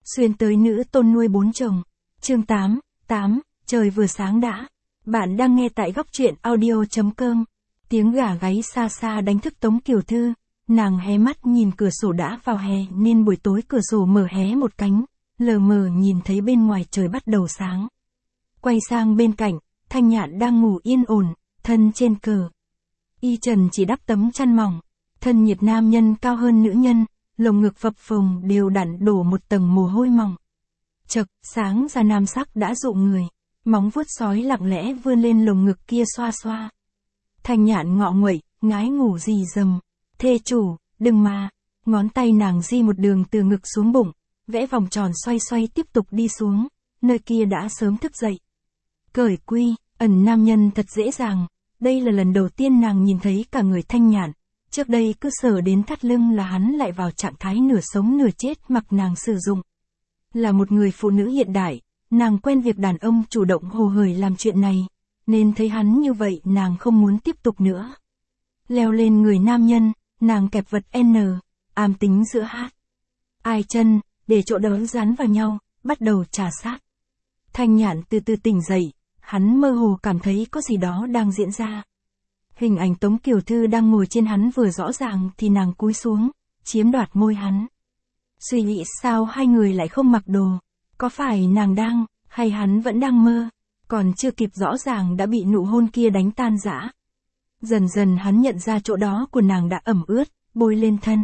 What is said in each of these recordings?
Xuyên tới nữ tôn nuôi 4 chồng. Chương 8, trời vừa sáng đã. Bạn đang nghe tại góc truyện audio.com. Tiếng gà gáy xa xa đánh thức Tống Kiều Thư. Nàng hé mắt nhìn cửa sổ, đã vào hè nên buổi tối cửa sổ mở hé một cánh, lờ mờ nhìn thấy bên ngoài trời bắt đầu sáng. Quay sang bên cạnh, Thanh Nhạn đang ngủ yên ổn, thân trên cờ. Y trần chỉ đắp tấm chăn mỏng, thân nhiệt nam nhân cao hơn nữ nhân, lồng ngực phập phồng đều đặn đổ một tầng mồ hôi mỏng. Chậc, sáng ra nam sắc đã dụ người, móng vuốt sói lặng lẽ vươn lên lồng ngực kia xoa xoa. Thanh Nhạn ngọ nguậy, ngái ngủ rì rầm. Thê chủ, đừng mà. Ngón tay nàng di một đường từ ngực xuống bụng, vẽ vòng tròn xoay xoay tiếp tục đi xuống, nơi kia đã sớm thức dậy. Cởi quy, ẩn nam nhân thật dễ dàng, đây là lần đầu tiên nàng nhìn thấy cả người Thanh Nhạn, trước đây cứ sờ đến thắt lưng là hắn lại vào trạng thái nửa sống nửa chết mặc nàng sử dụng. Là một người phụ nữ hiện đại, nàng quen việc đàn ông chủ động hồ hởi làm chuyện này, nên thấy hắn như vậy nàng không muốn tiếp tục nữa. Leo lên người nam nhân, nàng kẹp vật N, ám tính giữa hát. Ai chân, để chỗ đó dán vào nhau, bắt đầu trà sát. Thanh Nhạn từ từ tỉnh dậy, hắn mơ hồ cảm thấy có gì đó đang diễn ra. Hình ảnh Tống Kiều Thư đang ngồi trên hắn vừa rõ ràng thì nàng cúi xuống, chiếm đoạt môi hắn. Suy nghĩ sao hai người lại không mặc đồ, có phải nàng đang, hay hắn vẫn đang mơ, còn chưa kịp rõ ràng đã bị nụ hôn kia đánh tan rã. Dần dần hắn nhận ra chỗ đó của nàng đã ẩm ướt, bôi lên thân.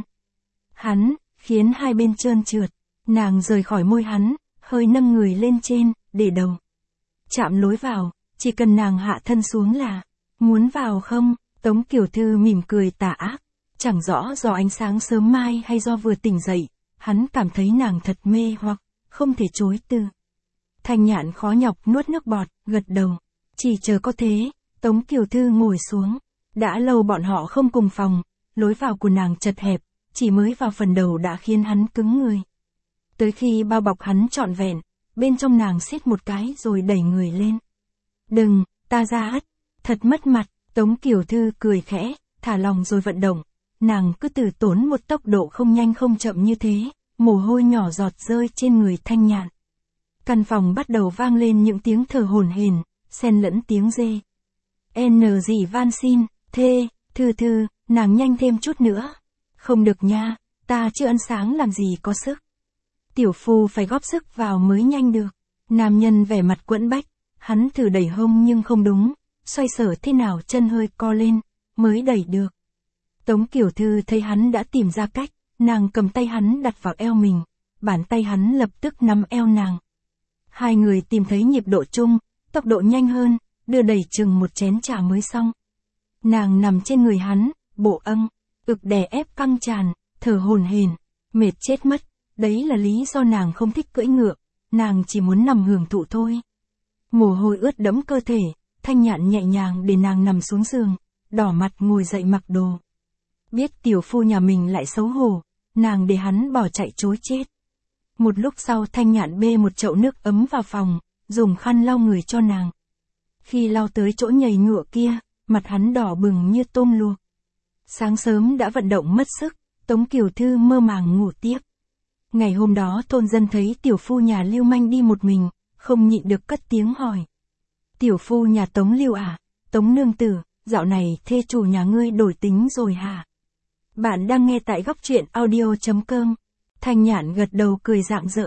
Hắn, khiến hai bên trơn trượt, nàng rời khỏi môi hắn, hơi nâng người lên trên, để đầu. Chạm lối vào, chỉ cần nàng hạ thân xuống là, muốn vào không? Tống Kiều Thư mỉm cười tà ác, chẳng rõ do ánh sáng sớm mai hay do vừa tỉnh dậy, hắn cảm thấy nàng thật mê hoặc, không thể chối từ. Thanh Nhạn khó nhọc nuốt nước bọt, gật đầu, chỉ chờ có thế. Tống Kiều Thư ngồi xuống, đã lâu bọn họ không cùng phòng, lối vào của nàng chật hẹp, chỉ mới vào phần đầu đã khiến hắn cứng người. Tới khi bao bọc hắn trọn vẹn, bên trong nàng siết một cái rồi đẩy người lên. Đừng, ta ra ắt, thật mất mặt. Tống Kiều Thư cười khẽ, thả lòng rồi vận động, nàng cứ từ tốn một tốc độ không nhanh không chậm như thế, mồ hôi nhỏ giọt rơi trên người Thanh Nhạn. Căn phòng bắt đầu vang lên những tiếng thở hổn hển, xen lẫn tiếng rê. N gì van xin, thê, Thư, nàng nhanh thêm chút nữa. Không được nha, ta chưa ăn sáng làm gì có sức. Tiểu phu phải góp sức vào mới nhanh được. Nam nhân vẻ mặt quẫn bách, hắn thử đẩy hông nhưng không đúng, xoay sở thế nào chân hơi co lên, mới đẩy được. Tống Kiều Thư thấy hắn đã tìm ra cách, nàng cầm tay hắn đặt vào eo mình, bàn tay hắn lập tức nắm eo nàng. Hai người tìm thấy nhịp độ chung, tốc độ nhanh hơn, đưa đẩy chừng một chén trà mới xong. Nàng nằm trên người hắn, bộ âng, ực đè ép căng tràn, thở hổn hển, mệt chết mất, đấy là lý do nàng không thích cưỡi ngựa, nàng chỉ muốn nằm hưởng thụ thôi. Mồ hôi ướt đẫm cơ thể, Thanh Nhạn nhẹ nhàng để nàng nằm xuống giường, đỏ mặt ngồi dậy mặc đồ. Biết tiểu phu nhà mình lại xấu hổ, nàng để hắn bỏ chạy trối chết. Một lúc sau Thanh Nhạn bê một chậu nước ấm vào phòng, dùng khăn lau người cho nàng. Khi lau tới chỗ nhầy nhụa kia, mặt hắn đỏ bừng như tôm luộc. Sáng sớm đã vận động mất sức, Tống Kiều Thư mơ màng ngủ tiếp. Ngày hôm đó thôn dân thấy tiểu phu nhà lưu manh đi một mình, không nhịn được cất tiếng hỏi. Tiểu phu nhà Tống Lưu à, Tống nương tử, dạo này thê chủ nhà ngươi đổi tính rồi hả? Bạn đang nghe tại góc truyện audio.com. Thanh Nhạn gật đầu cười rạng rỡ.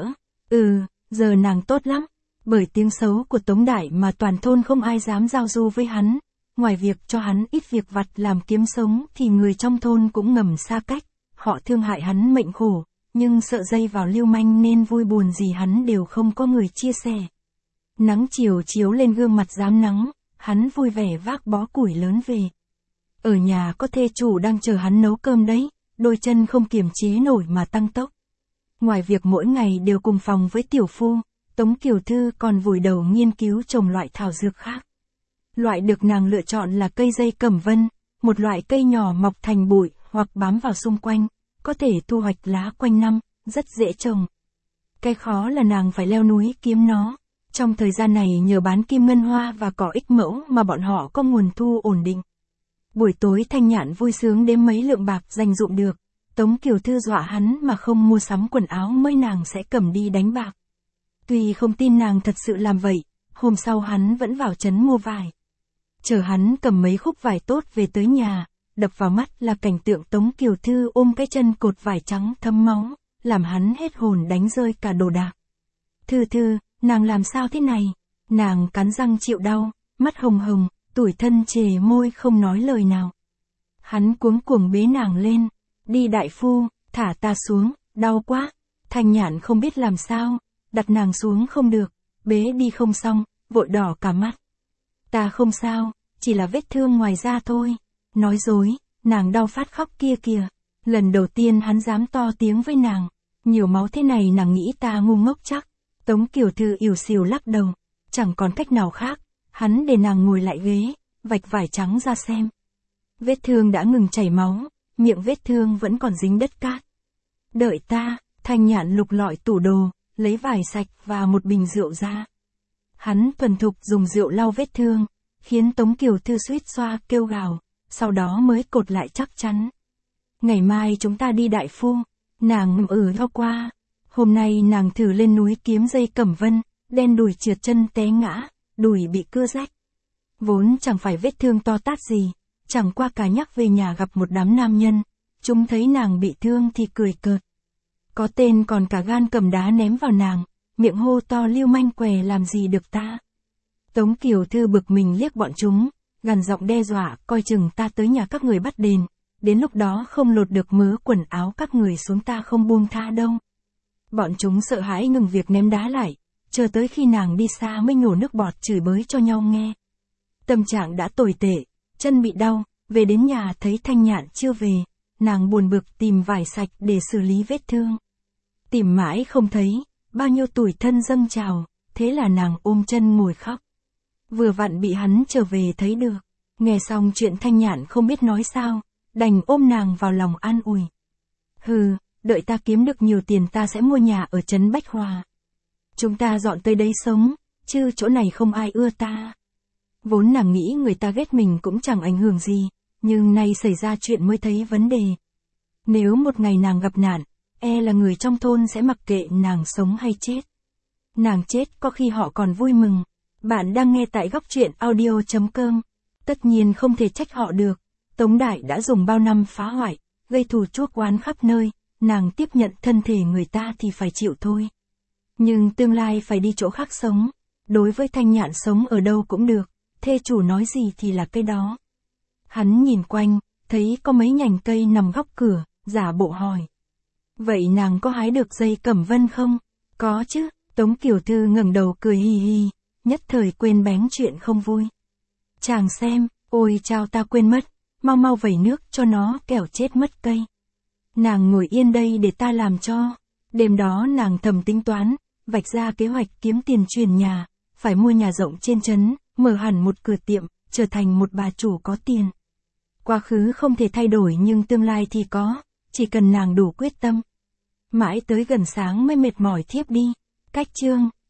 Giờ nàng tốt lắm. Bởi tiếng xấu của Tống Đại mà toàn thôn không ai dám giao du với hắn. Ngoài việc cho hắn ít việc vặt làm kiếm sống thì người trong thôn cũng ngầm xa cách. Họ thương hại hắn mệnh khổ, nhưng sợ dây vào lưu manh nên vui buồn gì hắn đều không có người chia sẻ. Nắng chiều chiếu lên gương mặt rám nắng, hắn vui vẻ vác bó củi lớn về. Ở nhà có thê chủ đang chờ hắn nấu cơm đấy, đôi chân không kiềm chế nổi mà tăng tốc. Ngoài việc mỗi ngày đều cùng phòng với tiểu phu, Tống Kiều Thư còn vùi đầu nghiên cứu trồng loại thảo dược khác. Loại được nàng lựa chọn là cây dây cẩm vân, một loại cây nhỏ mọc thành bụi hoặc bám vào xung quanh, có thể thu hoạch lá quanh năm, rất dễ trồng. Cái khó là nàng phải leo núi kiếm nó. Trong thời gian này nhờ bán kim ngân hoa và cỏ ích mẫu mà bọn họ có nguồn thu ổn định. Buổi tối Thanh Nhạn vui sướng đếm mấy lượng bạc dành dụm được, Tống Kiều Thư dọa hắn mà không mua sắm quần áo mới nàng sẽ cầm đi đánh bạc. Tuy không tin nàng thật sự làm vậy, hôm sau hắn vẫn vào trấn mua vải. Chờ hắn cầm mấy khúc vải tốt về tới nhà, đập vào mắt là cảnh tượng Tống Kiều Thư ôm cái chân cột vải trắng thấm máu, làm hắn hết hồn đánh rơi cả đồ đạc. Thư Thư, nàng làm sao thế này? Nàng cắn răng chịu đau, mắt hồng hồng, tủi thân chề môi không nói lời nào. Hắn cuống cuồng bế nàng lên, đi đại phu, thả ta xuống, đau quá. Thanh Nhạn không biết làm sao, đặt nàng xuống không được, bế đi không xong, vội đỏ cả mắt. Ta không sao, chỉ là vết thương ngoài da thôi. Nói dối, nàng đau phát khóc kia kìa. Lần đầu tiên hắn dám to tiếng với nàng. Nhiều máu thế này nàng nghĩ ta ngu ngốc chắc. Tống Kiều Thư ỉu xìu lắc đầu. Chẳng còn cách nào khác, hắn để nàng ngồi lại ghế, vạch vải trắng ra xem. Vết thương đã ngừng chảy máu, miệng vết thương vẫn còn dính đất cát. Đợi ta, Thanh Nhạn lục lọi tủ đồ, lấy vải sạch và một bình rượu ra. Hắn thuần thục dùng rượu lau vết thương, khiến Tống Kiều Thư suýt xoa kêu gào, sau đó mới cột lại chắc chắn. Ngày mai chúng ta đi đại phu, nàng ho qua. Hôm nay nàng thử lên núi kiếm dây cẩm vân, đen đùi trượt chân té ngã, đùi bị cưa rách. Vốn chẳng phải vết thương to tát gì, chẳng qua cả nhắc về nhà gặp một đám nam nhân, chúng thấy nàng bị thương thì cười cợt. Có tên còn cả gan cầm đá ném vào nàng, miệng hô to lưu manh què làm gì được ta. Tống Kiều Thư bực mình liếc bọn chúng, gằn giọng đe dọa coi chừng ta tới nhà các người bắt đền, đến lúc đó không lột được mớ quần áo các người xuống ta không buông tha đâu. Bọn chúng sợ hãi ngừng việc ném đá lại, chờ tới khi nàng đi xa mới nhổ nước bọt chửi bới cho nhau nghe. Tâm trạng đã tồi tệ, chân bị đau, về đến nhà thấy Thanh Nhạn chưa về, nàng buồn bực tìm vải sạch để xử lý vết thương. Tìm mãi không thấy, bao nhiêu tủi thân dâng trào, thế là nàng ôm chân ngồi khóc. Vừa vặn bị hắn trở về thấy được, nghe xong chuyện Thanh Nhạn không biết nói sao, đành ôm nàng vào lòng an ủi. Hừ, đợi ta kiếm được nhiều tiền ta sẽ mua nhà ở trấn Bách Hòa. Chúng ta dọn tới đấy sống, chứ chỗ này không ai ưa ta. Vốn nàng nghĩ người ta ghét mình cũng chẳng ảnh hưởng gì, nhưng nay xảy ra chuyện mới thấy vấn đề. Nếu một ngày nàng gặp nạn, e là người trong thôn sẽ mặc kệ nàng sống hay chết. Nàng chết có khi họ còn vui mừng. Bạn đang nghe tại góc truyện audio.com. Tất nhiên không thể trách họ được. Tống Đại đã dùng bao năm phá hoại, gây thù chuốc oán khắp nơi, nàng tiếp nhận thân thể người ta thì phải chịu thôi. Nhưng tương lai phải đi chỗ khác sống. Đối với Thanh Nhạn sống ở đâu cũng được, thê chủ nói gì thì là cái đó. Hắn nhìn quanh, thấy có mấy nhành cây nằm góc cửa, giả bộ hỏi. Vậy nàng có hái được dây cẩm vân không? Có chứ, Tống Kiều Thư ngẩng đầu cười hì hì, nhất thời quên bén chuyện không vui. Chàng xem, ôi chao ta quên mất, mau mau vẩy nước cho nó kẻo chết mất cây. Nàng ngồi yên đây để ta làm cho. Đêm đó nàng thầm tính toán, vạch ra kế hoạch kiếm tiền chuyển nhà, phải mua nhà rộng trên trấn, mở hẳn một cửa tiệm, trở thành một bà chủ có tiền. Quá khứ không thể thay đổi nhưng tương lai thì có, chỉ cần nàng đủ quyết tâm. Mãi tới gần sáng mới mệt mỏi thiếp đi. Cách chương